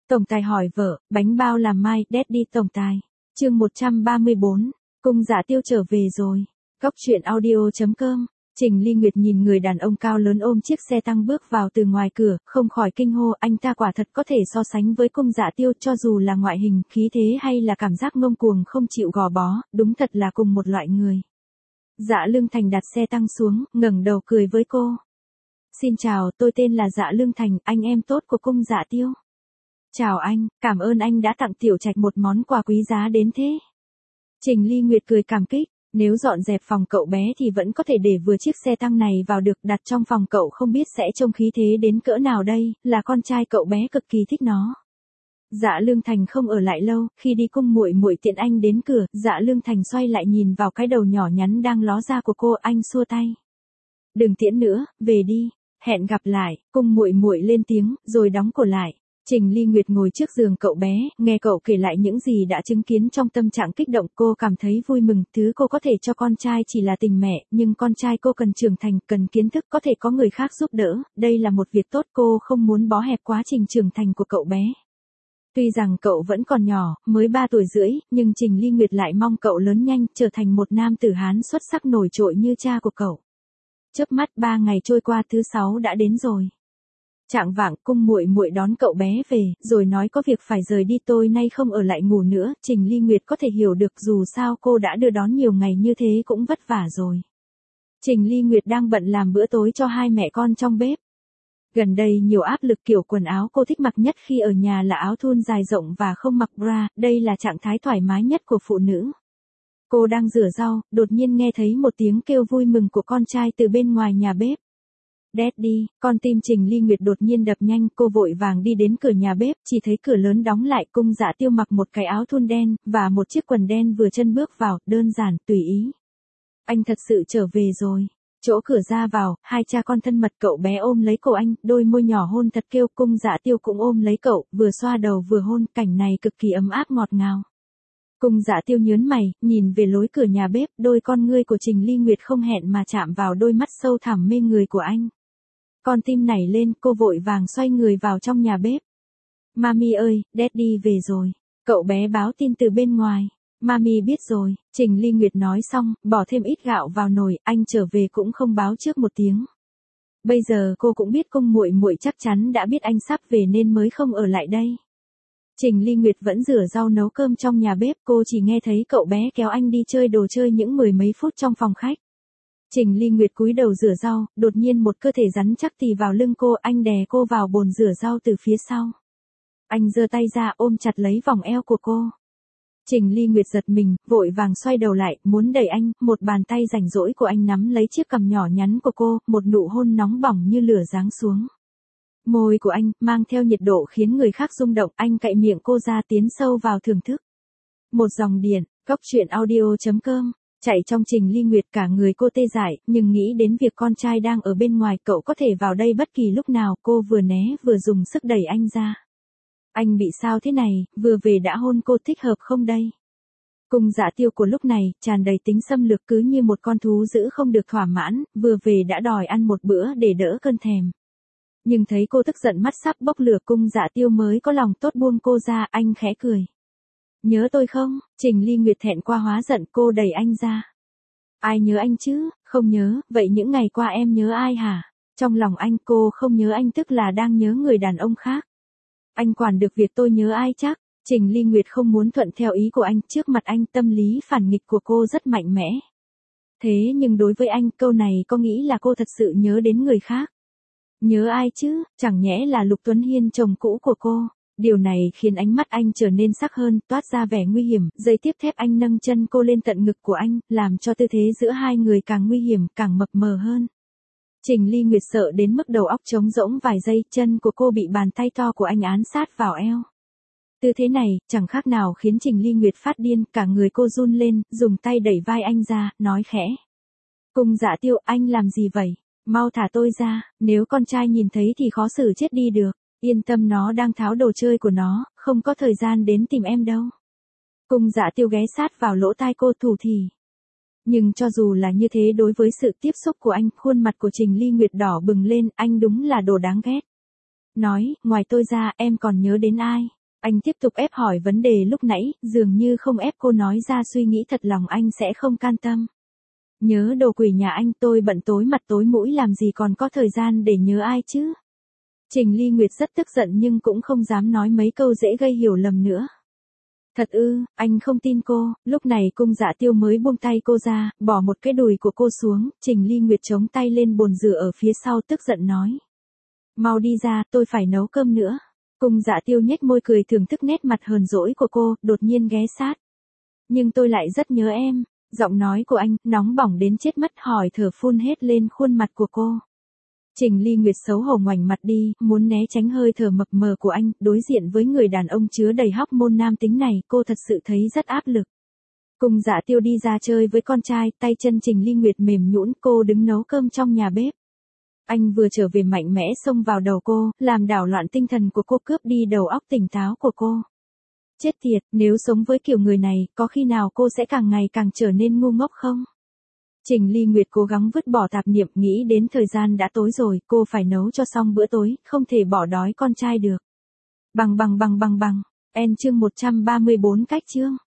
Tổng tài hỏi vợ, bánh bao làm mai, Daddy tổng tài. Chương 134, Cung Dạ Tiêu trở về rồi. Góc truyện audio.com. Trình Ly Nguyệt nhìn người đàn ông cao lớn ôm chiếc xe tăng bước vào từ ngoài cửa, không khỏi kinh hô, anh ta quả thật có thể so sánh với Cung Dạ Tiêu, cho dù là ngoại hình, khí thế hay là cảm giác ngông cuồng không chịu gò bó, đúng thật là cùng một loại người. Dạ Lương Thành đặt xe tăng xuống, ngẩng đầu cười với cô. Xin chào, tôi tên là Dạ Lương Thành, anh em tốt của Cung Dạ Tiêu. Chào anh, cảm ơn anh đã tặng Tiểu Trạch một món quà quý giá đến thế. Trình Ly Nguyệt cười cảm kích, nếu dọn dẹp phòng cậu bé thì vẫn có thể để vừa chiếc xe tăng này vào được, đặt trong phòng cậu không biết sẽ trông khí thế đến cỡ nào đây, là con trai cậu bé cực kỳ thích nó. Dạ Lương Thành không ở lại lâu, khi đi cung muội muội tiện anh đến cửa, Dạ Lương Thành xoay lại nhìn vào cái đầu nhỏ nhắn đang ló ra của cô, anh xua tay. Đừng tiễn nữa, về đi, hẹn gặp lại, cung muội muội lên tiếng, rồi đóng cửa lại. Trình Ly Nguyệt ngồi trước giường cậu bé, nghe cậu kể lại những gì đã chứng kiến, trong tâm trạng kích động, cô cảm thấy vui mừng, thứ cô có thể cho con trai chỉ là tình mẹ, nhưng con trai cô cần trưởng thành, cần kiến thức, có thể có người khác giúp đỡ, đây là một việc tốt, cô không muốn bó hẹp quá trình trưởng thành của cậu bé. Tuy rằng cậu vẫn còn nhỏ, mới 3 tuổi rưỡi, nhưng Trình Ly Nguyệt lại mong cậu lớn nhanh, trở thành một nam tử Hán xuất sắc nổi trội như cha của cậu. Chớp mắt 3 ngày trôi qua, thứ 6 đã đến rồi. Chạng vạng, cung muội muội đón cậu bé về, rồi nói có việc phải rời đi, tôi nay không ở lại ngủ nữa. Trình Ly Nguyệt có thể hiểu được, dù sao cô đã đưa đón nhiều ngày như thế cũng vất vả rồi. Trình Ly Nguyệt đang bận làm bữa tối cho hai mẹ con trong bếp. Gần đây nhiều áp lực, kiểu quần áo cô thích mặc nhất khi ở nhà là áo thun dài rộng và không mặc bra, đây là trạng thái thoải mái nhất của phụ nữ. Cô đang rửa rau, đột nhiên nghe thấy một tiếng kêu vui mừng của con trai từ bên ngoài nhà bếp. Daddy, con tim Trình Ly Nguyệt đột nhiên đập nhanh, cô vội vàng đi đến cửa nhà bếp, chỉ thấy cửa lớn đóng lại, Cung Dạ Tiêu mặc một cái áo thun đen, và một chiếc quần đen vừa chân bước vào, đơn giản, tùy ý. Anh thật sự trở về rồi. Chỗ cửa ra vào, hai cha con thân mật, cậu bé ôm lấy cổ anh, đôi môi nhỏ hôn thật kêu, Cung Dạ Tiêu cũng ôm lấy cậu, vừa xoa đầu vừa hôn, cảnh này cực kỳ ấm áp ngọt ngào. Cung Dạ Tiêu nhớn mày, nhìn về lối cửa nhà bếp, đôi con ngươi của Trình Ly Nguyệt không hẹn mà chạm vào đôi mắt sâu thẳm mê người của anh. Con tim nảy lên, cô vội vàng xoay người vào trong nhà bếp. Mami ơi, Daddy về rồi. Cậu bé báo tin từ bên ngoài. Mami biết rồi, Trình Ly Nguyệt nói xong, bỏ thêm ít gạo vào nồi, anh trở về cũng không báo trước một tiếng. Bây giờ cô cũng biết cung muội muội chắc chắn đã biết anh sắp về nên mới không ở lại đây. Trình Ly Nguyệt vẫn rửa rau nấu cơm trong nhà bếp, cô chỉ nghe thấy cậu bé kéo anh đi chơi đồ chơi những mười mấy phút trong phòng khách. Trình Ly Nguyệt cúi đầu rửa rau, đột nhiên một cơ thể rắn chắc tì vào lưng cô, anh đè cô vào bồn rửa rau từ phía sau. Anh giơ tay ra ôm chặt lấy vòng eo của cô. Trình Ly Nguyệt giật mình, vội vàng xoay đầu lại, muốn đẩy anh, một bàn tay rảnh rỗi của anh nắm lấy chiếc cằm nhỏ nhắn của cô, một nụ hôn nóng bỏng như lửa giáng xuống. Môi của anh, mang theo nhiệt độ khiến người khác rung động, anh cạy miệng cô ra tiến sâu vào thưởng thức. Một dòng điện, góc truyện audio.com. Chạy trong Trình Ly Nguyệt cả người cô tê dại, nhưng nghĩ đến việc con trai đang ở bên ngoài, cậu có thể vào đây bất kỳ lúc nào, cô vừa né vừa dùng sức đẩy anh ra. Anh bị sao thế này, vừa về đã hôn cô, thích hợp không đây? Cung Dạ Tiêu của lúc này, tràn đầy tính xâm lược, cứ như một con thú dữ không được thỏa mãn, vừa về đã đòi ăn một bữa để đỡ cơn thèm. Nhưng thấy cô tức giận mắt sắp bốc lửa, Cung Dạ Tiêu mới có lòng tốt buông cô ra, anh khẽ cười. Nhớ tôi không? Trình Ly Nguyệt thẹn qua hóa giận, cô đẩy anh ra. Ai nhớ anh chứ, không nhớ, vậy những ngày qua em nhớ ai hả? Trong lòng anh, cô không nhớ anh tức là đang nhớ người đàn ông khác. Anh quản được việc tôi nhớ ai chắc? Trình Ly Nguyệt không muốn thuận theo ý của anh, trước mặt anh tâm lý phản nghịch của cô rất mạnh mẽ. Thế nhưng đối với anh, câu này có nghĩ là cô thật sự nhớ đến người khác. Nhớ ai chứ, chẳng nhẽ là Lục Tuấn Hiên chồng cũ của cô. Điều này khiến ánh mắt anh trở nên sắc hơn, toát ra vẻ nguy hiểm, giây tiếp theo anh nâng chân cô lên tận ngực của anh, làm cho tư thế giữa hai người càng nguy hiểm, càng mập mờ hơn. Trình Ly Nguyệt sợ đến mức đầu óc trống rỗng vài giây, chân của cô bị bàn tay to của anh án sát vào eo. Tư thế này, chẳng khác nào khiến Trình Ly Nguyệt phát điên, cả người cô run lên, dùng tay đẩy vai anh ra, nói khẽ. Cung Dạ Tiêu, anh làm gì vậy? Mau thả tôi ra, nếu con trai nhìn thấy thì khó xử chết đi được. Yên tâm, nó đang tháo đồ chơi của nó, không có thời gian đến tìm em đâu. Cung Dạ Tiêu ghé sát vào lỗ tai cô thủ thỉ. Nhưng cho dù là như thế, đối với sự tiếp xúc của anh, khuôn mặt của Trình Ly Nguyệt đỏ bừng lên, anh đúng là đồ đáng ghét. Nói, ngoài tôi ra, em còn nhớ đến ai? Anh tiếp tục ép hỏi vấn đề lúc nãy, dường như không ép cô nói ra suy nghĩ thật lòng anh sẽ không can tâm. Nhớ đồ quỷ nhà anh, tôi bận tối mặt tối mũi làm gì còn có thời gian để nhớ ai chứ. Trình Ly Nguyệt rất tức giận nhưng cũng không dám nói mấy câu dễ gây hiểu lầm nữa. Thật ư, anh không tin cô. Lúc này Cung Dạ Tiêu mới buông tay cô ra, bỏ một cái đùi của cô xuống. Trình Ly Nguyệt chống tay lên bồn rửa ở phía sau tức giận nói. Mau đi ra, tôi phải nấu cơm nữa. Cung Dạ Tiêu nhếch môi cười thưởng thức nét mặt hờn dỗi của cô, đột nhiên ghé sát. Nhưng tôi lại rất nhớ em. Giọng nói của anh, nóng bỏng đến chết mất, hỏi thở phun hết lên khuôn mặt của cô. Trình Ly Nguyệt xấu hổ ngoảnh mặt đi, muốn né tránh hơi thở mập mờ của anh, đối diện với người đàn ông chứa đầy hóc môn nam tính này, cô thật sự thấy rất áp lực. Cung Dạ Tiêu đi ra chơi với con trai, tay chân Trình Ly Nguyệt mềm nhũn, cô đứng nấu cơm trong nhà bếp. Anh vừa trở về mạnh mẽ xông vào đầu cô, làm đảo loạn tinh thần của cô, cướp đi đầu óc tỉnh táo của cô. Chết tiệt, nếu sống với kiểu người này, có khi nào cô sẽ càng ngày càng trở nên ngu ngốc không? Trình Ly Nguyệt cố gắng vứt bỏ tạp niệm, nghĩ đến thời gian đã tối rồi, cô phải nấu cho xong bữa tối, không thể bỏ đói con trai được. Bằng. Chương 134 cách chương.